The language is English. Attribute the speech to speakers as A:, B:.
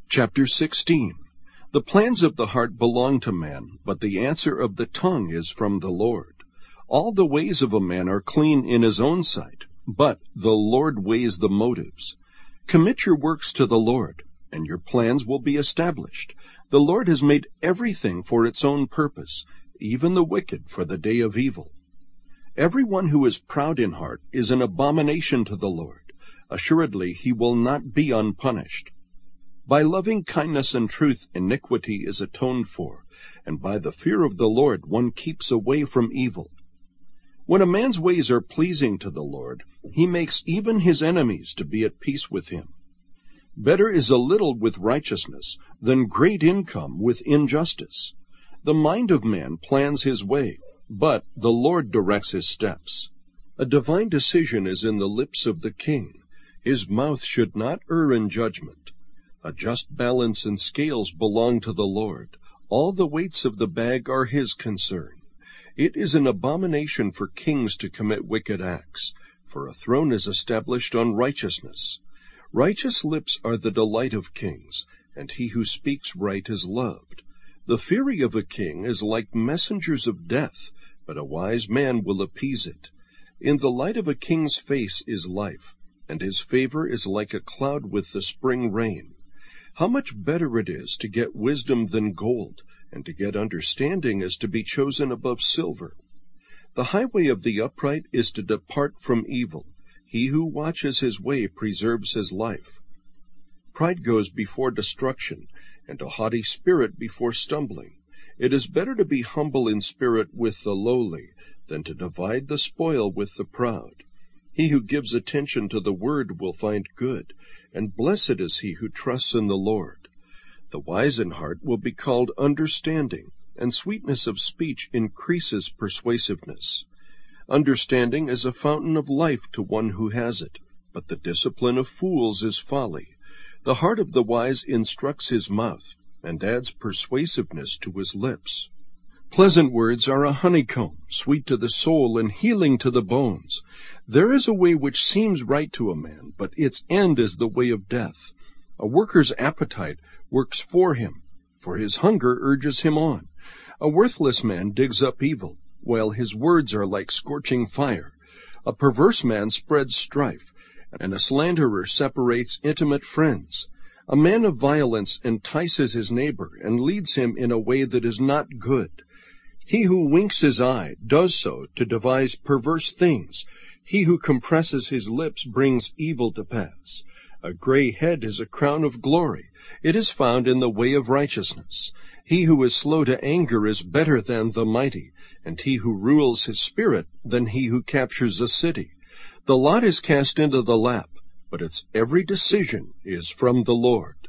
A: Chapter 16. The plans of the heart belong to man, but the answer of the tongue is from the Lord. All the ways of a man are clean in his own sight, but the Lord weighs the motives. Commit your works to the Lord, and your plans will be established. The Lord has made everything for its own purpose, even the wicked for the day of evil. Everyone who is proud in heart is an abomination to the Lord. Assuredly, he will not be unpunished. By loving kindness and truth iniquity is atoned for, and by the fear of the Lord one keeps away from evil. When a man's ways are pleasing to the Lord, he makes even his enemies to be at peace with him. Better is a little with righteousness than great income with injustice. The mind of man plans his way, but the Lord directs his steps. A divine decision is in the lips of the king. His mouth should not err in judgment. A just balance and scales belong to the Lord. All the weights of the bag are his concern. It is an abomination for kings to commit wicked acts, for a throne is established on righteousness. Righteous lips are the delight of kings, and he who speaks right is loved. The fury of a king is like messengers of death, but a wise man will appease it. In the light of a king's face is life, and his favor is like a cloud with the spring rain. How much better it is to get wisdom than gold, and to get understanding is to be chosen above silver. The highway of the upright is to depart from evil. He who watches his way preserves his life. Pride goes before destruction, and a haughty spirit before stumbling. It is better to be humble in spirit with the lowly than to divide the spoil with the proud. He who gives attention to the word will find good, and blessed is he who trusts in the Lord. The wise in heart will be called understanding, and sweetness of speech increases persuasiveness. Understanding is a fountain of life to one who has it, but the discipline of fools is folly. The heart of the wise instructs his mouth, and adds persuasiveness to his lips. Pleasant words are a honeycomb, sweet to the soul and healing to the bones. There is a way which seems right to a man, but its end is the way of death. A worker's appetite works for him, for his hunger urges him on. A worthless man digs up evil, while his words are like scorching fire. A perverse man spreads strife, and a slanderer separates intimate friends. A man of violence entices his neighbor and leads him in a way that is not good. He who winks his eye does so to devise perverse things. He who compresses his lips brings evil to pass. A gray head is a crown of glory. It is found in the way of righteousness. He who is slow to anger is better than the mighty, and he who rules his spirit than he who captures a city. The lot is cast into the lap, but its every decision is from the Lord.